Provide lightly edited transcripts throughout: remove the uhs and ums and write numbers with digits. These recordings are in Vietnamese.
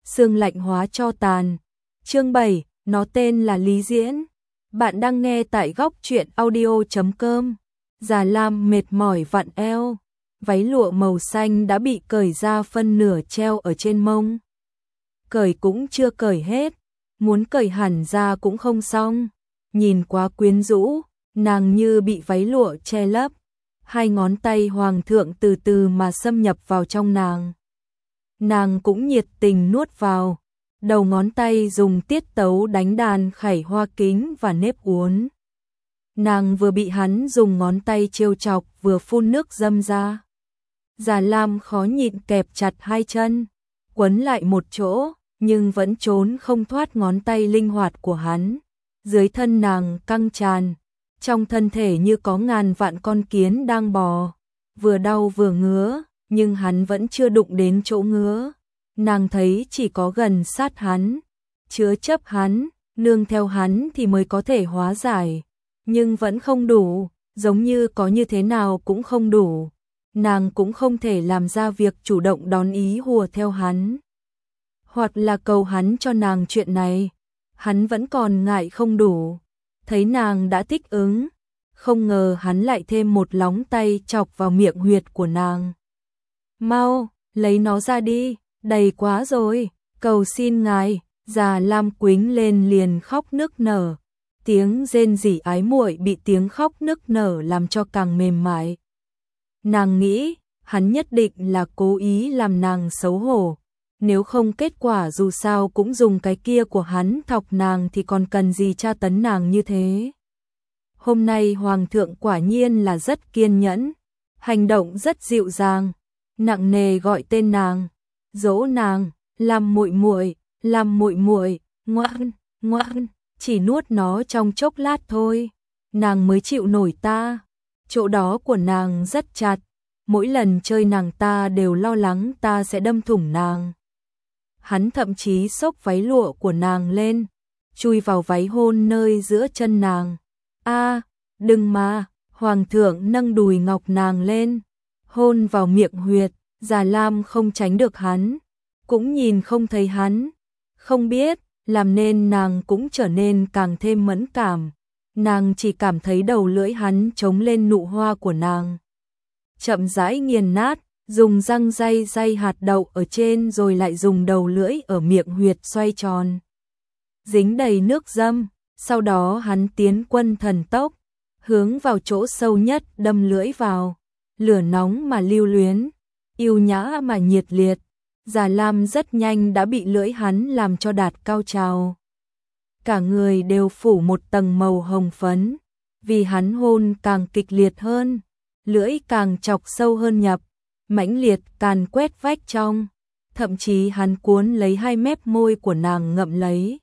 xương lạnh hóa tro tàn. Chương 7, nó tên là Lý Diễn. Bạn đang nghe tại góc truyện audio.com. Già Lam mệt mỏi vặn eo, váy lụa màu xanh đã bị cởi ra phân nửa treo ở trên mông. Cởi cũng chưa cởi hết, muốn cởi hẳn ra cũng không xong. Nhìn quá quyến rũ, nàng như bị váy lụa che lấp. Hai ngón tay hoàng thượng từ từ mà xâm nhập vào trong nàng. Nàng cũng nhiệt tình nuốt vào, đầu ngón tay dùng tiết tấu đánh đàn khảy hoa kính và nếp uốn. Nàng vừa bị hắn dùng ngón tay trêu chọc vừa phun nước dâm ra. Già Lam khó nhịn kẹp chặt hai chân, quấn lại một chỗ, nhưng vẫn trốn không thoát ngón tay linh hoạt của hắn. Dưới thân nàng căng tràn, trong thân thể như có ngàn vạn con kiến đang bò, vừa đau vừa ngứa, nhưng hắn vẫn chưa đụng đến chỗ ngứa. Nàng thấy chỉ có gần sát hắn, chứa chấp hắn, nương theo hắn thì mới có thể hóa giải, nhưng vẫn không đủ, giống như có như thế nào cũng không đủ. Nàng cũng không thể làm ra việc chủ động đón ý hùa theo hắn, hoặc là cầu hắn cho nàng chuyện này. Hắn vẫn còn ngại không đủ. Thấy nàng đã thích ứng, không ngờ hắn lại thêm một lóng tay chọc vào miệng huyệt của nàng. Mau, lấy nó ra đi, đầy quá rồi, cầu xin ngài. Già Lam quýnh lên liền khóc nức nở. Tiếng rên rỉ ái muội bị tiếng khóc nức nở làm cho càng mềm mại. Nàng nghĩ, hắn nhất định là cố ý làm nàng xấu hổ. Nếu không kết quả dù sao cũng dùng cái kia của hắn thọc nàng thì còn cần gì tra tấn nàng như thế. Hôm nay hoàng thượng quả nhiên là rất kiên nhẫn, hành động rất dịu dàng, nặng nề gọi tên nàng, dỗ nàng, làm muội muội, làm muội muội, ngoan, ngoan, chỉ nuốt nó trong chốc lát thôi, nàng mới chịu nổi ta. Chỗ đó của nàng rất chặt, mỗi lần chơi nàng ta đều lo lắng ta sẽ đâm thủng nàng. Hắn thậm chí xốc váy lụa của nàng lên, chui vào váy hôn nơi giữa chân nàng. A, đừng mà. Hoàng thượng nâng đùi ngọc nàng lên, hôn vào miệng huyệt. Già Lam không tránh được hắn, cũng nhìn không thấy hắn. Không biết, làm nên nàng cũng trở nên càng thêm mẫn cảm. Nàng chỉ cảm thấy đầu lưỡi hắn chống lên nụ hoa của nàng, chậm rãi nghiền nát. Dùng răng day hạt đậu ở trên rồi lại dùng đầu lưỡi ở miệng huyệt xoay tròn, dính đầy nước dâm. Sau đó hắn tiến quân thần tốc, hướng vào chỗ sâu nhất đâm lưỡi vào, lửa nóng mà lưu luyến, yêu nhã mà nhiệt liệt. Già Lam rất nhanh đã bị lưỡi hắn làm cho đạt cao trào. Cả người đều phủ một tầng màu hồng phấn, vì hắn hôn càng kịch liệt hơn, lưỡi càng chọc sâu hơn nhập, mãnh liệt càn quét vách trong, thậm chí hắn cuốn lấy hai mép môi của nàng ngậm lấy,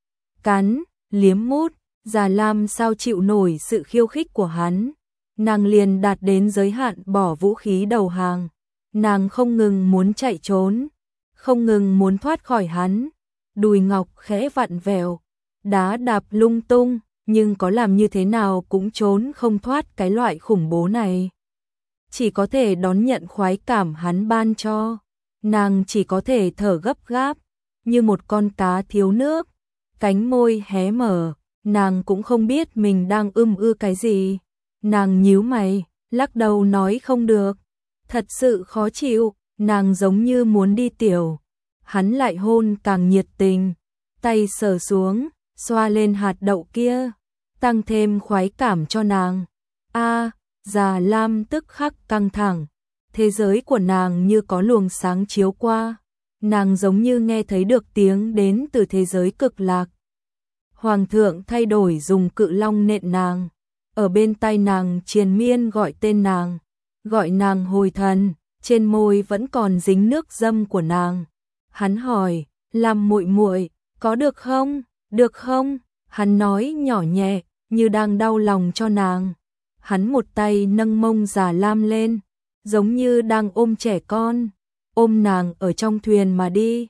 cắn, liếm mút. Già Lam sao chịu nổi sự khiêu khích của hắn, nàng liền đạt đến giới hạn bỏ vũ khí đầu hàng. Nàng không ngừng muốn chạy trốn, không ngừng muốn thoát khỏi hắn, đùi ngọc khẽ vặn vẹo, đá đạp lung tung, nhưng có làm như thế nào cũng trốn không thoát cái loại khủng bố này. Chỉ có thể đón nhận khoái cảm hắn ban cho. Nàng chỉ có thể thở gấp gáp, như một con cá thiếu nước, cánh môi hé mở, nàng cũng không biết mình đang ư cái gì. Nàng nhíu mày, lắc đầu nói không được, thật sự khó chịu, nàng giống như muốn đi tiểu. Hắn lại hôn càng nhiệt tình, tay sờ xuống, xoa lên hạt đậu kia, tăng thêm khoái cảm cho nàng. A, Già Lam tức khắc căng thẳng, thế giới của nàng như có luồng sáng chiếu qua, nàng giống như nghe thấy được tiếng đến từ thế giới cực lạc. Hoàng thượng thay đổi dùng cự long nện nàng, ở bên tai nàng triền miên gọi tên nàng, gọi nàng hồi thần, trên môi vẫn còn dính nước dâm của nàng. Hắn hỏi, làm muội muội, có được không, được không? Hắn nói nhỏ nhẹ, như đang đau lòng cho nàng. Hắn một tay nâng mông Già Lam lên, giống như đang ôm trẻ con, ôm nàng ở trong thuyền mà đi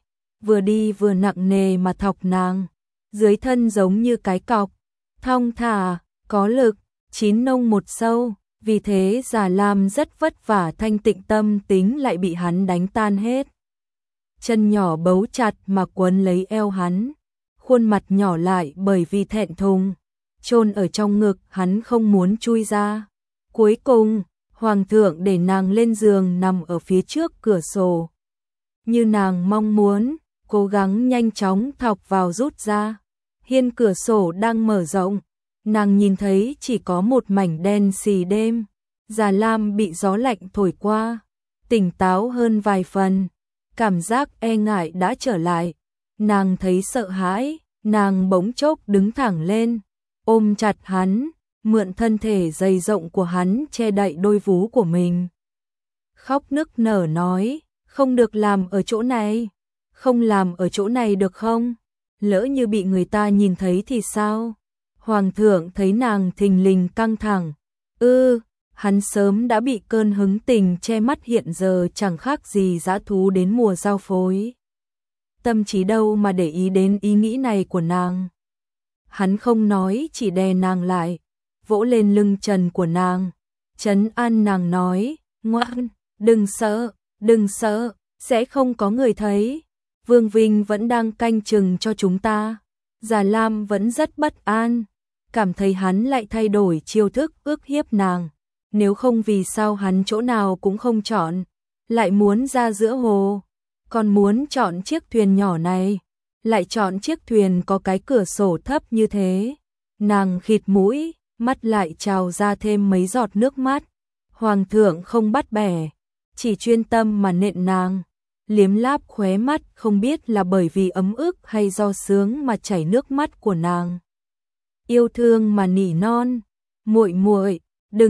vừa nặng nề mà thọc nàng, dưới thân giống như cái cọc, thong thả, có lực, chín nông một sâu. Vì thế Già Lam rất vất vả thanh tịnh tâm tính lại bị hắn đánh tan hết. chân nhỏ bấu chặt mà quấn lấy eo hắn, khuôn mặt nhỏ lại bởi vì thẹn thùng, chôn ở trong ngực hắn không muốn chui ra. Cuối cùng, Hoàng thượng để nàng lên giường nằm ở phía trước cửa sổ. Như nàng mong muốn, cố gắng nhanh chóng thọc vào rút ra. Hiên cửa sổ đang mở rộng, nàng nhìn thấy chỉ có một mảnh đen xì đêm. Già Lam bị gió lạnh thổi qua, tỉnh táo hơn vài phần, cảm giác e ngại đã trở lại. Nàng thấy sợ hãi, nàng bỗng chốc đứng thẳng lên, ôm chặt hắn, mượn thân thể dày rộng của hắn che đậy đôi vú của mình. Khóc nức nở nói, không được làm ở chỗ này, không làm ở chỗ này được không? Lỡ như bị người ta nhìn thấy thì sao? Hoàng thượng thấy nàng thình lình căng thẳng, hắn sớm đã bị cơn hứng tình che mắt, hiện giờ chẳng khác gì dã thú đến mùa giao phối. Tâm trí đâu mà để ý đến ý nghĩ này của nàng. Hắn không nói, chỉ đè nàng lại, vỗ lên lưng trần của nàng, trấn an nàng nói, ngoan, đừng sợ, sẽ không có người thấy. Vương Vinh vẫn đang canh chừng cho chúng ta. Già Lam vẫn rất bất an, cảm thấy hắn lại thay đổi chiêu thức ức hiếp nàng. Nếu không vì sao hắn chỗ nào cũng không chọn, lại muốn ra giữa hồ, còn muốn chọn chiếc thuyền nhỏ này, lại chọn chiếc thuyền có cái cửa sổ thấp như thế. Nàng khịt mũi, mắt lại trào ra thêm mấy giọt nước mắt. Hoàng thượng không bắt bẻ, chỉ chuyên tâm mà nện nàng, liếm láp khóe mắt, không biết là bởi vì ấm ức hay do sướng mà chảy nước mắt của nàng. Yêu thương mà nỉ non, muội muội,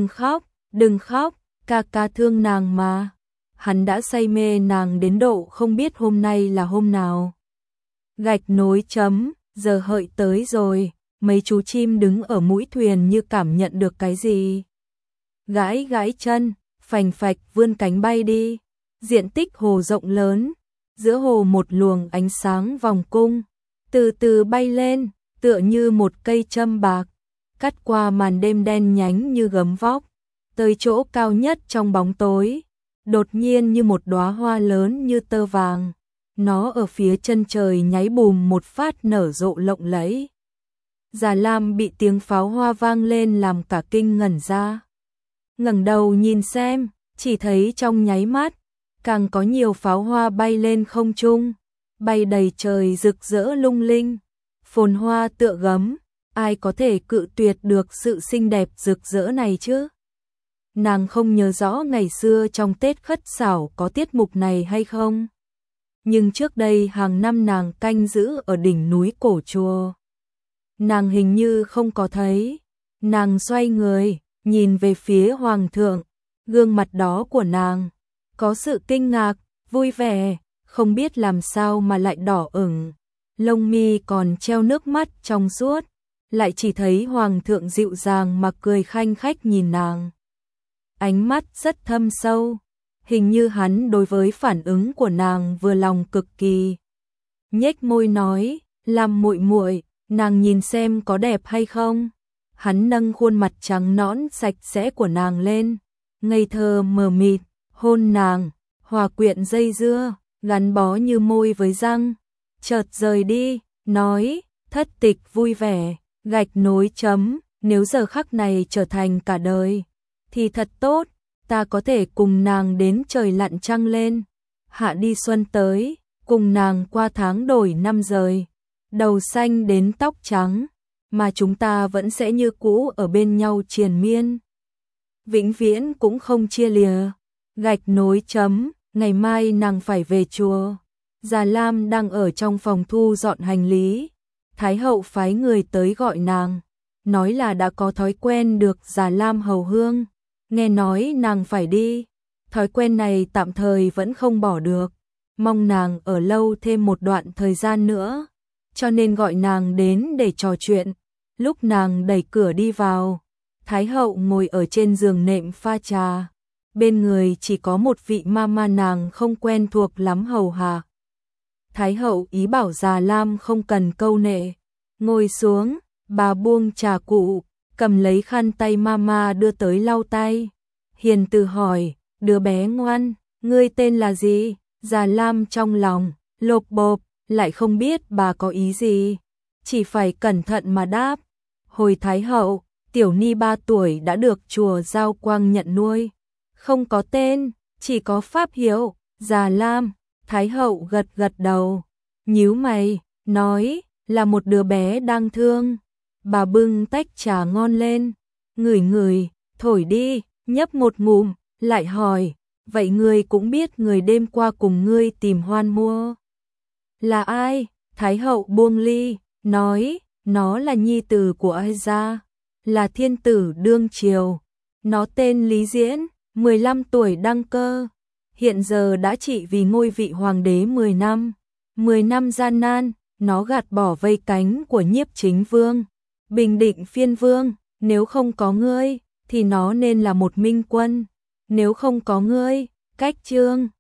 đừng khóc, ca ca thương nàng mà. Hắn đã say mê nàng đến độ không biết hôm nay là hôm nào. Gạch nối chấm, giờ hợi tới rồi, mấy chú chim đứng ở mũi thuyền như cảm nhận được cái gì. Gãi gãi chân, phành phạch vươn cánh bay đi. Diện tích hồ rộng lớn, giữa hồ một luồng ánh sáng vòng cung, từ từ bay lên, tựa như một cây châm bạc, cắt qua màn đêm đen nhánh như gấm vóc, tới chỗ cao nhất trong bóng tối, đột nhiên như một đóa hoa lớn như tơ vàng, nó ở phía chân trời nháy bùm một phát nở rộ lộng lẫy. Già Lam bị tiếng pháo hoa vang lên làm cả kinh ngẩn ra. Ngẩng đầu nhìn xem, chỉ thấy trong nháy mắt, càng có nhiều pháo hoa bay lên không trung, bay đầy trời rực rỡ lung linh, phồn hoa tựa gấm, ai có thể cự tuyệt được sự xinh đẹp rực rỡ này chứ? Nàng không nhớ rõ ngày xưa trong Tết Khất Sảo có tiết mục này hay không, nhưng trước đây hàng năm nàng canh giữ ở đỉnh núi cổ chùa. Nàng hình như không có thấy. Nàng xoay người, nhìn về phía Hoàng thượng, gương mặt đó của nàng có sự kinh ngạc, vui vẻ, không biết làm sao mà lại đỏ ửng, lông mi còn treo nước mắt trong suốt, lại chỉ thấy Hoàng thượng dịu dàng mà cười khanh khách nhìn nàng. Ánh mắt rất thâm sâu, hình như hắn đối với phản ứng của nàng vừa lòng cực kỳ. Nhếch môi nói, làm muội muội, nàng nhìn xem có đẹp hay không. Hắn nâng khuôn mặt trắng nõn sạch sẽ của nàng lên, ngây thơ mờ mịt, hôn nàng, hòa quyện dây dưa, gắn bó như môi với răng. Chợt rời đi, nói, thất tịch vui vẻ, gạch nối chấm, nếu giờ khắc này trở thành cả đời, thì thật tốt, ta có thể cùng nàng đến trời lặn trăng lên, hạ đi xuân tới, cùng nàng qua tháng đổi năm rời, đầu xanh đến tóc trắng, mà chúng ta vẫn sẽ như cũ ở bên nhau triền miên. Vĩnh viễn cũng không chia lìa. Gạch nối chấm, ngày mai nàng phải về chùa. Già Lam đang ở trong phòng thu dọn hành lý. Thái hậu phái người tới gọi nàng, nói là đã có thói quen được Già Lam hầu hương. Nghe nói nàng phải đi, thói quen này tạm thời vẫn không bỏ được, mong nàng ở lâu thêm một đoạn thời gian nữa, cho nên gọi nàng đến để trò chuyện. Lúc nàng đẩy cửa đi vào, Thái hậu ngồi ở trên giường nệm pha trà, bên người chỉ có một vị mama nàng không quen thuộc lắm hầu hạ. Thái hậu ý bảo Già Lam không cần câu nệ, ngồi xuống, bà buông trà cụ, cầm lấy khăn tay mama đưa tới lau tay. Hiền từ hỏi, đứa bé ngoan, ngươi tên là gì? Già Lam trong lòng lộp bộp, lại không biết bà có ý gì, chỉ phải cẩn thận mà đáp. Hồi Thái hậu, tiểu ni 3 tuổi đã được chùa Giao Quang nhận nuôi, không có tên, chỉ có pháp hiệu, Già Lam. Thái hậu gật gật đầu, nhíu mày, nói, là một đứa bé đang thương. Bà bưng tách trà ngon lên, ngửi ngửi, thổi đi, nhấp một ngụm, lại hỏi, vậy ngươi cũng biết người đêm qua cùng ngươi tìm Hoan mua là ai? Thái hậu buông ly, nói, nó là nhi tử của ai gia, là thiên tử đương triều. Nó tên Lý Diễn, 15 tuổi đăng cơ, hiện giờ đã trị vì ngôi vị hoàng đế 10 năm. 10 năm gian nan, nó gạt bỏ vây cánh của Nhiếp Chính Vương, bình định Phiên Vương, nếu không có ngươi thì nó nên là một minh quân, nếu không có ngươi, Cách Trương